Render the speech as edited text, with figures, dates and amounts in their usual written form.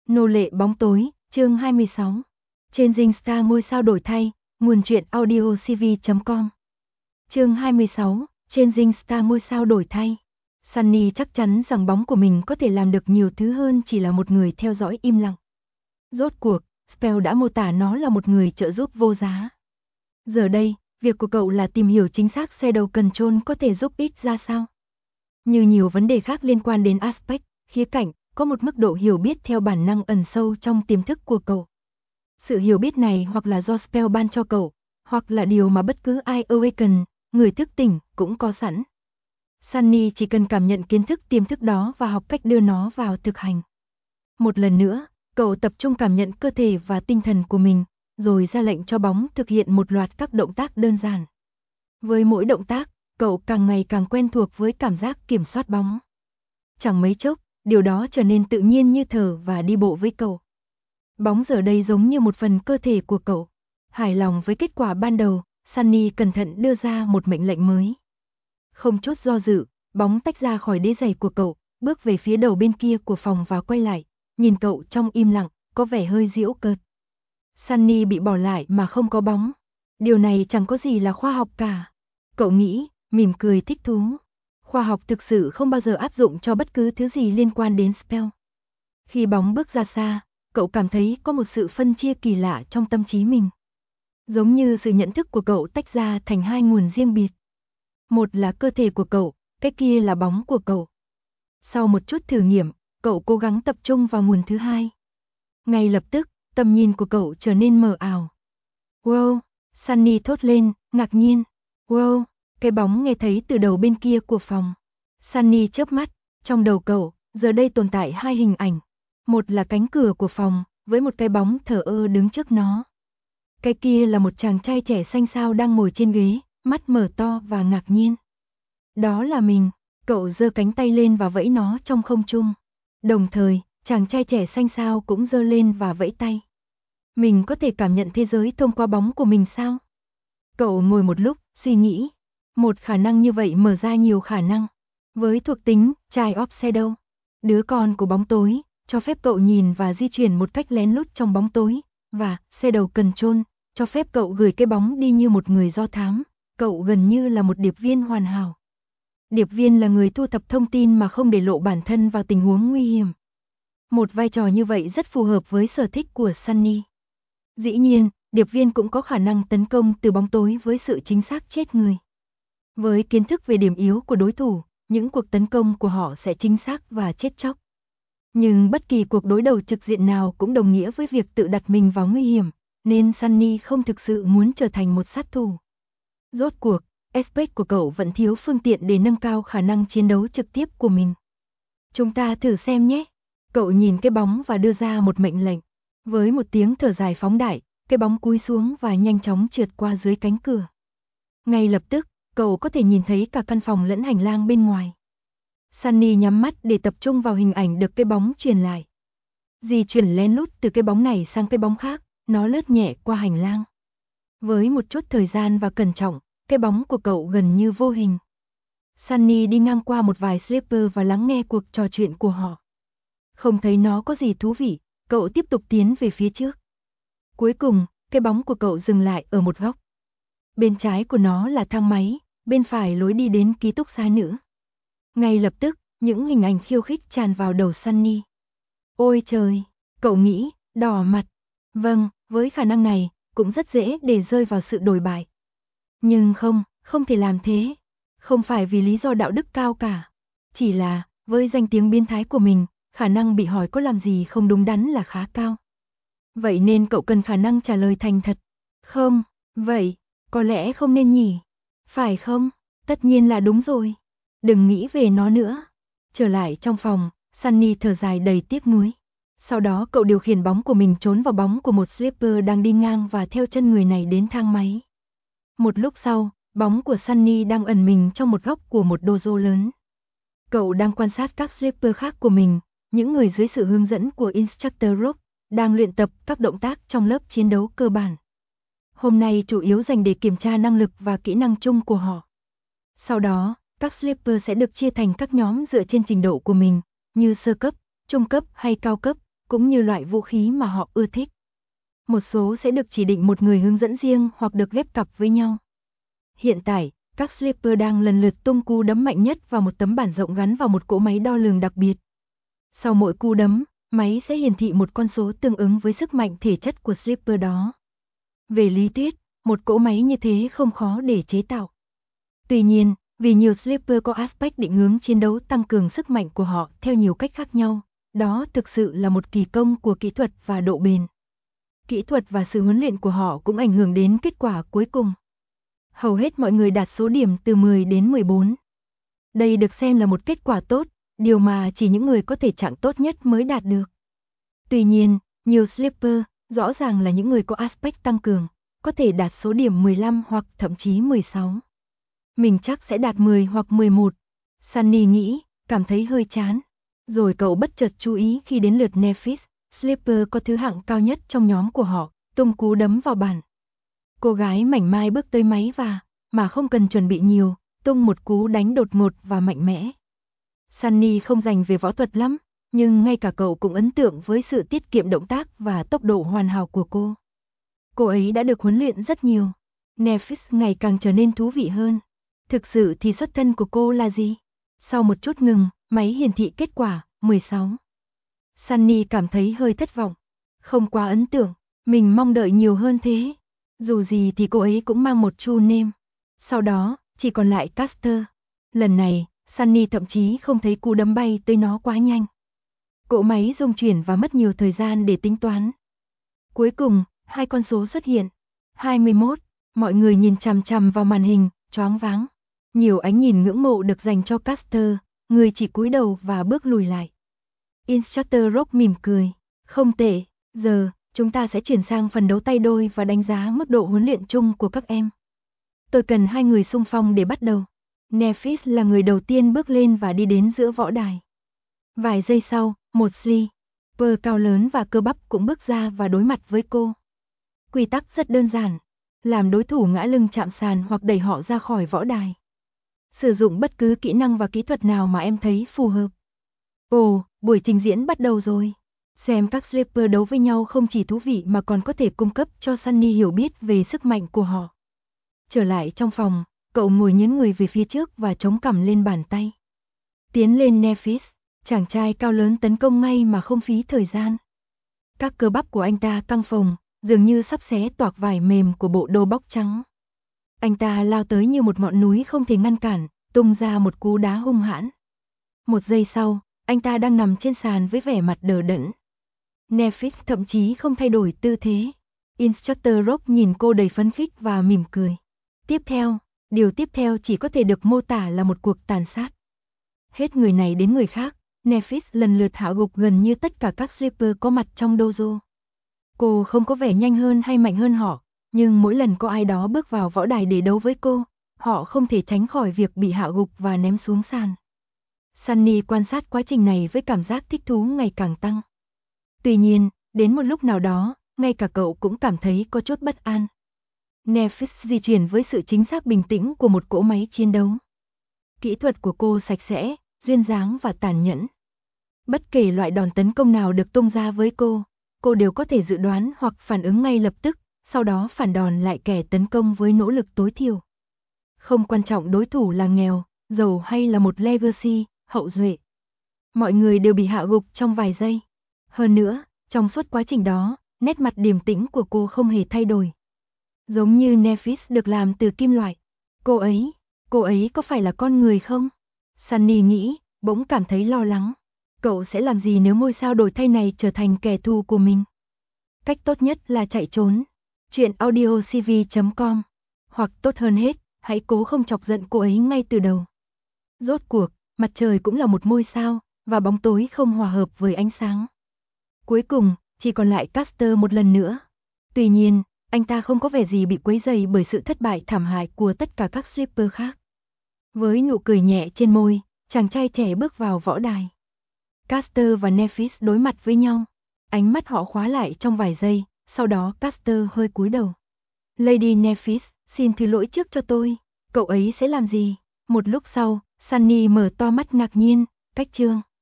Nô lệ bóng tối, chương 26. Changing Star ngôi sao đổi thay, nguồn truyện audio cv.com. Chương 26, Changing Star ngôi sao đổi thay. Sunny chắc chắn rằng bóng của mình có thể làm được nhiều thứ hơn chỉ là một người theo dõi im lặng. Rốt cuộc, Spell đã mô tả nó là một người trợ giúp vô giá. Giờ đây, việc của cậu là tìm hiểu chính xác Shadow Control có thể giúp ích ra sao. Như nhiều vấn đề khác liên quan đến aspect, khía cạnh, có một mức độ hiểu biết theo bản năng ẩn sâu trong tiềm thức của cậu. Sự hiểu biết này hoặc là do Spell ban cho cậu, hoặc là điều mà bất cứ ai awaken, người thức tỉnh, cũng có sẵn. Sunny chỉ cần cảm nhận kiến thức tiềm thức đó và học cách đưa nó vào thực hành. Một lần nữa, cậu tập trung cảm nhận cơ thể và tinh thần của mình, rồi ra lệnh cho bóng thực hiện một loạt các động tác đơn giản. Với mỗi động tác, cậu càng ngày càng quen thuộc với cảm giác kiểm soát bóng. Chẳng mấy chốc, điều đó trở nên tự nhiên như thở và đi bộ với cậu. Bóng giờ đây giống như một phần cơ thể của cậu. Hài lòng với kết quả ban đầu, Sunny cẩn thận đưa ra một mệnh lệnh mới. Không chút do dự, bóng tách ra khỏi đế giày của cậu, bước về phía đầu bên kia của phòng và quay lại, nhìn cậu trong im lặng, có vẻ hơi giễu cợt. Sunny bị bỏ lại mà không có bóng. Điều này chẳng có gì là khoa học cả. Cậu nghĩ, mỉm cười thích thú. Khoa học thực sự không bao giờ áp dụng cho bất cứ thứ gì liên quan đến Spell. Khi bóng bước ra xa, cậu cảm thấy có một sự phân chia kỳ lạ trong tâm trí mình. Giống như sự nhận thức của cậu tách ra thành hai nguồn riêng biệt. Một là cơ thể của cậu, cái kia là bóng của cậu. Sau một chút thử nghiệm, cậu cố gắng tập trung vào nguồn thứ hai. Ngay lập tức, tầm nhìn của cậu trở nên mờ ảo. Wow, Sunny thốt lên, ngạc nhiên. Wow, cái bóng nghe thấy từ đầu bên kia của phòng. Sunny chớp mắt, trong đầu cậu, giờ đây tồn tại hai hình ảnh. Một là cánh cửa của phòng, với một cái bóng thờ ơ đứng trước nó. Cái kia là một chàng trai trẻ xanh xao đang ngồi trên ghế, mắt mở to và ngạc nhiên. Đó là mình, cậu giơ cánh tay lên và vẫy nó trong không trung. Đồng thời, chàng trai trẻ xanh xao cũng giơ lên và vẫy tay. Mình có thể cảm nhận thế giới thông qua bóng của mình sao? Cậu ngồi một lúc, suy nghĩ. Một khả năng như vậy mở ra nhiều khả năng. Với thuộc tính, Child of Shadow, đứa con của bóng tối, cho phép cậu nhìn và di chuyển một cách lén lút trong bóng tối, và Shadow Control, cho phép cậu gửi cái bóng đi như một người do thám, cậu gần như là một điệp viên hoàn hảo. Điệp viên là người thu thập thông tin mà không để lộ bản thân vào tình huống nguy hiểm. Một vai trò như vậy rất phù hợp với sở thích của Sunny. Dĩ nhiên, điệp viên cũng có khả năng tấn công từ bóng tối với sự chính xác chết người. Với kiến thức về điểm yếu của đối thủ, những cuộc tấn công của họ sẽ chính xác và chết chóc. Nhưng bất kỳ cuộc đối đầu trực diện nào cũng đồng nghĩa với việc tự đặt mình vào nguy hiểm, nên Sunny không thực sự muốn trở thành một sát thủ. Rốt cuộc, aspect của cậu vẫn thiếu phương tiện để nâng cao khả năng chiến đấu trực tiếp của mình. Chúng ta thử xem nhé. Cậu nhìn cái bóng và đưa ra một mệnh lệnh. Với một tiếng thở dài phóng đại, cái bóng cúi xuống và nhanh chóng trượt qua dưới cánh cửa. Ngay lập tức, cậu có thể nhìn thấy cả căn phòng lẫn hành lang bên ngoài. Sunny nhắm mắt để tập trung vào hình ảnh được cái bóng truyền lại. Di chuyển lén lút từ cái bóng này sang cái bóng khác, nó lướt nhẹ qua hành lang. Với một chút thời gian và cẩn trọng, cái bóng của cậu gần như vô hình. Sunny đi ngang qua một vài sleeper và lắng nghe cuộc trò chuyện của họ. Không thấy nó có gì thú vị, cậu tiếp tục tiến về phía trước. Cuối cùng, cái bóng của cậu dừng lại ở một góc. Bên trái của nó là thang máy, bên phải lối đi đến ký túc xá nữ. Ngay lập tức, những hình ảnh khiêu khích tràn vào đầu Sunny. Ôi trời, cậu nghĩ, đỏ mặt. Vâng, với khả năng này, cũng rất dễ để rơi vào sự đồi bại. Nhưng không thể làm thế. Không phải vì lý do đạo đức cao cả. Chỉ là, với danh tiếng biến thái của mình, khả năng bị hỏi có làm gì không đúng đắn là khá cao. Vậy nên cậu cần khả năng trả lời thành thật. Không, vậy, có lẽ không nên nhỉ? Phải không? Tất nhiên là đúng rồi. Đừng nghĩ về nó nữa. Trở lại trong phòng, Sunny thở dài đầy tiếc nuối. Sau đó cậu điều khiển bóng của mình trốn vào bóng của một sleeper đang đi ngang và theo chân người này đến thang máy. Một lúc sau, bóng của Sunny đang ẩn mình trong một góc của một dojo lớn. Cậu đang quan sát các sleeper khác của mình, những người dưới sự hướng dẫn của Instructor Rock, đang luyện tập các động tác trong lớp chiến đấu cơ bản. Hôm nay chủ yếu dành để kiểm tra năng lực và kỹ năng chung của họ. Sau đó, các sleeper sẽ được chia thành các nhóm dựa trên trình độ của mình, như sơ cấp, trung cấp hay cao cấp, cũng như loại vũ khí mà họ ưa thích. Một số sẽ được chỉ định một người hướng dẫn riêng hoặc được ghép cặp với nhau. Hiện tại, các slipper đang lần lượt tung cú đấm mạnh nhất vào một tấm bản rộng gắn vào một cỗ máy đo lường đặc biệt. Sau mỗi cú đấm, máy sẽ hiển thị một con số tương ứng với sức mạnh thể chất của slipper đó. Về lý thuyết, một cỗ máy như thế không khó để chế tạo. Tuy nhiên, vì nhiều slipper có aspect định hướng chiến đấu tăng cường sức mạnh của họ theo nhiều cách khác nhau, đó thực sự là một kỳ công của kỹ thuật và độ bền. Kỹ thuật và sự huấn luyện của họ cũng ảnh hưởng đến kết quả cuối cùng. Hầu hết mọi người đạt số điểm từ 10 đến 14. Đây được xem là một kết quả tốt, điều mà chỉ những người có thể trạng tốt nhất mới đạt được. Tuy nhiên, nhiều slipper, rõ ràng là những người có aspect tăng cường, có thể đạt số điểm 15 hoặc thậm chí 16. Mình chắc sẽ đạt 10 hoặc 11. Sunny nghĩ, cảm thấy hơi chán. Rồi cậu bất chợt chú ý khi đến lượt Nephis, slipper có thứ hạng cao nhất trong nhóm của họ, tung cú đấm vào bàn. Cô gái mảnh mai bước tới máy và, mà không cần chuẩn bị nhiều, tung một cú đánh đột ngột và mạnh mẽ. Sunny không dành về võ thuật lắm, nhưng ngay cả cậu cũng ấn tượng với sự tiết kiệm động tác và tốc độ hoàn hảo của cô. Cô ấy đã được huấn luyện rất nhiều. Nephis ngày càng trở nên thú vị hơn. Thực sự thì xuất thân của cô là gì? Sau một chút ngừng, máy hiển thị kết quả, 16. Sunny cảm thấy hơi thất vọng. Không quá ấn tượng, mình mong đợi nhiều hơn thế. Dù gì thì cô ấy cũng mang một true name. Sau đó, chỉ còn lại Caster. Lần này, Sunny thậm chí không thấy cú đấm bay tới nó quá nhanh. Cỗ máy rung chuyển và mất nhiều thời gian để tính toán. Cuối cùng, hai con số xuất hiện. 21, mọi người nhìn chằm chằm vào màn hình, choáng váng. Nhiều ánh nhìn ngưỡng mộ được dành cho Caster, người chỉ cúi đầu và bước lùi lại. Instructor Rock mỉm cười. Không tệ, giờ, chúng ta sẽ chuyển sang phần đấu tay đôi và đánh giá mức độ huấn luyện chung của các em. Tôi cần 2 người xung phong để bắt đầu. Nephis là người đầu tiên bước lên và đi đến giữa võ đài. Vài giây sau, một slipper cao lớn và cơ bắp cũng bước ra và đối mặt với cô. Quy tắc rất đơn giản, làm đối thủ ngã lưng chạm sàn hoặc đẩy họ ra khỏi võ đài. Sử dụng bất cứ kỹ năng và kỹ thuật nào mà em thấy phù hợp. Ồ, buổi trình diễn bắt đầu rồi. Xem các slipper đấu với nhau không chỉ thú vị mà còn có thể cung cấp cho Sunny hiểu biết về sức mạnh của họ. Trở lại trong phòng, cậu ngồi nhấn người về phía trước và chống cằm lên bàn tay. Tiến lên Nephis, chàng trai cao lớn tấn công ngay mà không phí thời gian. Các cơ bắp của anh ta căng phồng, dường như sắp xé toạc vải mềm của bộ đồ bóc trắng. Anh ta lao tới như một ngọn núi không thể ngăn cản, tung ra một cú đá hung hãn. Một giây sau, anh ta đang nằm trên sàn với vẻ mặt đờ đẫn. Nephis thậm chí không thay đổi tư thế. Instructor Rock nhìn cô đầy phấn khích và mỉm cười. Điều tiếp theo chỉ có thể được mô tả là một cuộc tàn sát. Hết người này đến người khác, Nephis lần lượt hạ gục gần như tất cả các slipper có mặt trong dojo. Cô không có vẻ nhanh hơn hay mạnh hơn họ, nhưng mỗi lần có ai đó bước vào võ đài để đấu với cô, họ không thể tránh khỏi việc bị hạ gục và ném xuống sàn. Sunny quan sát quá trình này với cảm giác thích thú ngày càng tăng. Tuy nhiên, đến một lúc nào đó, ngay cả cậu cũng cảm thấy có chút bất an. Nephis di chuyển với sự chính xác bình tĩnh của một cỗ máy chiến đấu. Kỹ thuật của cô sạch sẽ, duyên dáng và tàn nhẫn. Bất kể loại đòn tấn công nào được tung ra với cô đều có thể dự đoán hoặc phản ứng ngay lập tức, sau đó phản đòn lại kẻ tấn công với nỗ lực tối thiểu. Không quan trọng đối thủ là nghèo, giàu hay là một legacy, hậu duệ. Mọi người đều bị hạ gục trong vài giây. Hơn nữa, trong suốt quá trình đó, nét mặt điềm tĩnh của cô không hề thay đổi. Giống như Nephis được làm từ kim loại. Cô ấy có phải là con người không? Sunny nghĩ, bỗng cảm thấy lo lắng. Cậu sẽ làm gì nếu ngôi sao đổi thay này trở thành kẻ thù của mình? Cách tốt nhất là chạy trốn. Chuyện audiocv.com. Hoặc tốt hơn hết, hãy cố không chọc giận cô ấy ngay từ đầu. Rốt cuộc, mặt trời cũng là một ngôi sao, và bóng tối không hòa hợp với ánh sáng. Cuối cùng, chỉ còn lại Caster một lần nữa. Tuy nhiên, anh ta không có vẻ gì bị quấy rầy bởi sự thất bại thảm hại của tất cả các shipper khác. Với nụ cười nhẹ trên môi, chàng trai trẻ bước vào võ đài. Caster và Nephis đối mặt với nhau. Ánh mắt họ khóa lại trong vài giây, sau đó Caster hơi cúi đầu. Lady Nephis, xin thứ lỗi trước cho tôi. Cậu ấy sẽ làm gì? Một lúc sau, Sunny mở to mắt ngạc nhiên, cách chương.